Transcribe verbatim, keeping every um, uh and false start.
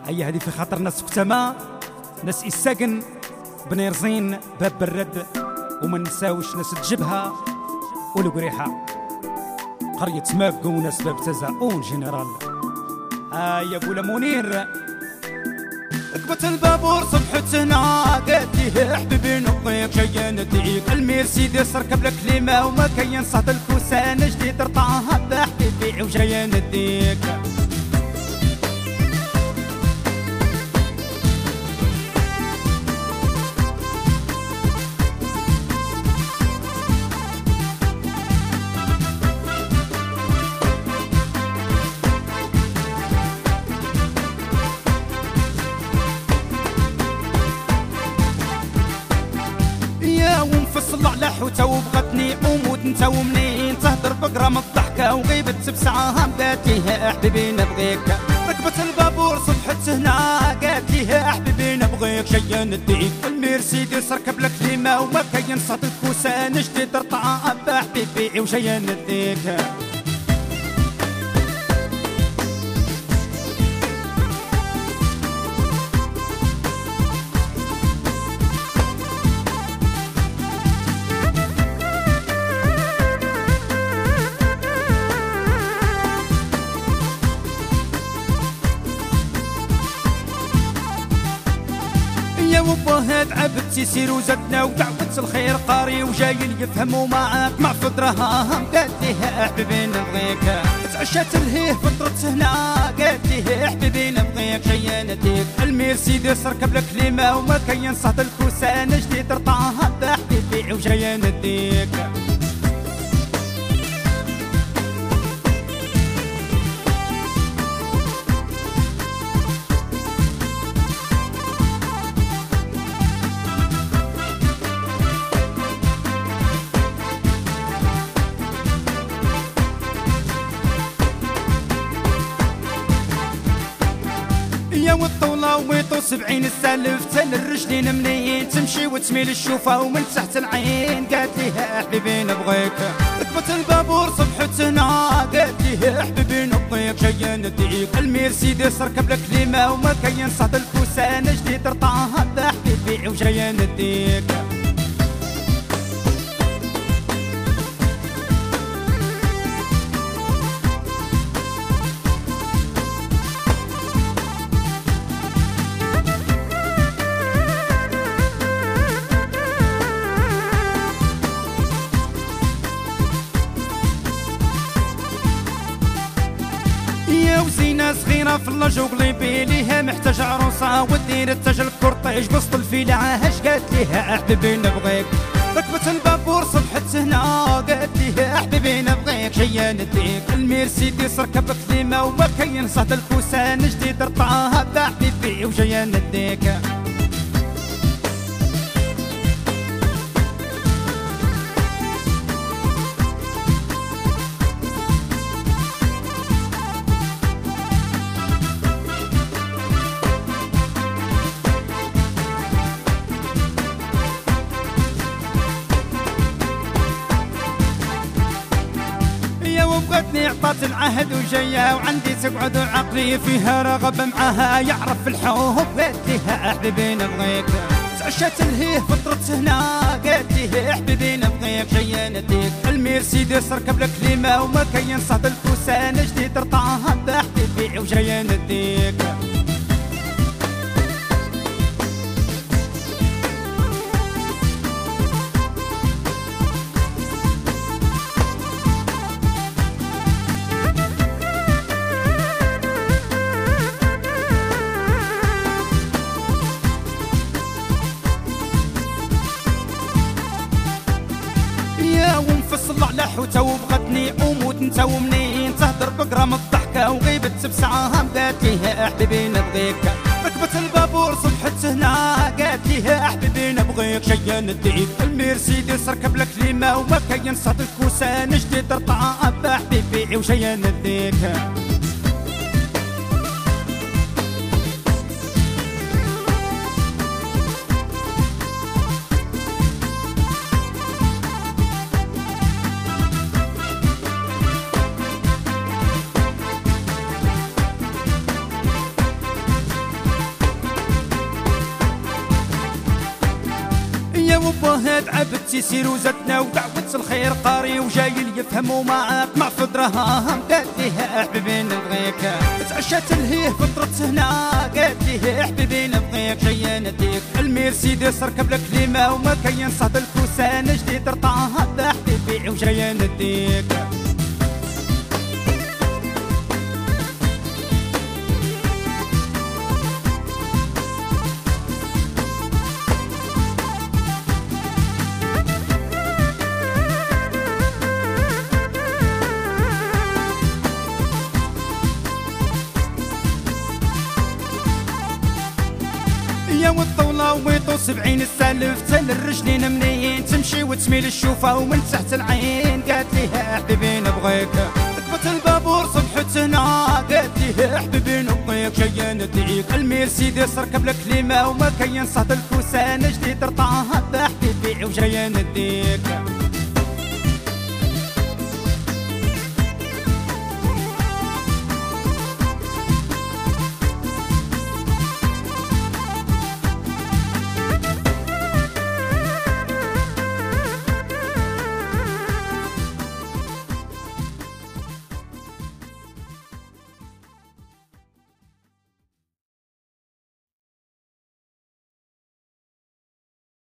هيا هذه في خاطر ناس كتما، ناس الساكن، بني رزين، باب برد، وما نساوش ناس الجبهة والقريحة، قرية ماكو وناس باب تزاؤون جنرال. هيا بولا منير ركبت البابور صبحت هنا، قالت لي حبيبي نبغيك جاي نديك المرسيدس ركب لك ليمة وما كاين صهد الكوسان جديد رطعها بحبيبي وجاي نديك. ونفصل على حوته وبغتني اموت انت ومنين تهدر بقرا من الضحكه وغيبت بساعه بدات ليها حبيبي نبغيك. ركبت البابور صبحت هنا قالت ليها حبيبي نبغيك جاي نديك المرسيدس ركب لك ليمه وما كاين صوت الكوسان جديد رطعه بحبيبي وجاي نديك. يا وباه تعبت سير وزدنا ودعوت الخير قاري وجاي يفهموا معاك مع فطرها قالت ليه حبيبي نبغيك. تعشات لهيه فطرت هنا قالت ليه حبيبي نبغيك جاي نديك المرسيدس ركب لك ليمه وما كاين صهد الكوسان جديد رطعها بحبيبي وجاي نديك. يا والطولة ويطو سبعين السالف تل الرجلين منين تمشي وتميل الشوفة ومن تحت العين قالت ليها حبيبي نبغيك. ركبت البابور صبحت هنا قالت ليها حبيبي نبغيك جاي نديك المرسيدس ركب لك ليمة وما كاين صهد الكوسان جديد رطعها بحبيبي وجاي نديك. وزينة صغيرة في اللج وقليبي ليها محتاج عروسة ودير التاج الكورطيج بسط الفيلة عاهش قالت ليها حبيبي نبغيك. ركبت البابور صبحت هنا قالت ليها حبيبي نبغيك جاي نديك المرسيدس ركب لك ليمة وما كاين صهد الكوسان جديد رطعها بحبيبي وجاي نديك. بغتني عطات العهد وجايه وعندي تقعد عقلي فيها رغب معاها يعرف الحب قالت ليها حبيبي نبغيك. تعشات لهيه فطرت هنا قالت ليه حبيبي نبغيك جاي نديك المرسيدس ركب لك ليمه وما كاين صهد الكوسان جديد رطعها بحبيبي وجاي نديك. ونفصل على حوته وبغتني اموت انت ومنين تهدر بقرا من الضحكه وغيبت بساعه بدات ليها حبيبي نبغيك. ركبت البابور صبحت هنا قالت ليها حبيبي نبغيك جاي نديك المرسيدس ركب لك ليمه وما كاين صهد الكوسان جديد رطعها بحبيبي وجاي نديك. بالتيسير وزدنا ودعوة الخير قاري وجاي اللي يفهموا معاك مع فدرها قالت ليه حبيبي نبغيك تعشت لهيه فطرت هنا قالت ليه حبيبي نبغيك جاي نديك الميرسيدس ركب لك ليمة وما كاين صهد الكوسان جديد رطعها حبيبي وجاي نديك يا والطولة ويطو سبعين السالف تل الرجلين منين تمشي وتميل الشوفة ومن تحت العين قالت ليها حبيبي نبغيك ركبت البابور صبحت هنا قالت ليها حبيبي نبغيك جاي ندعيك الميرسيدس ركب لك ليمة وما كاين صهد الكوسان جديد رطعها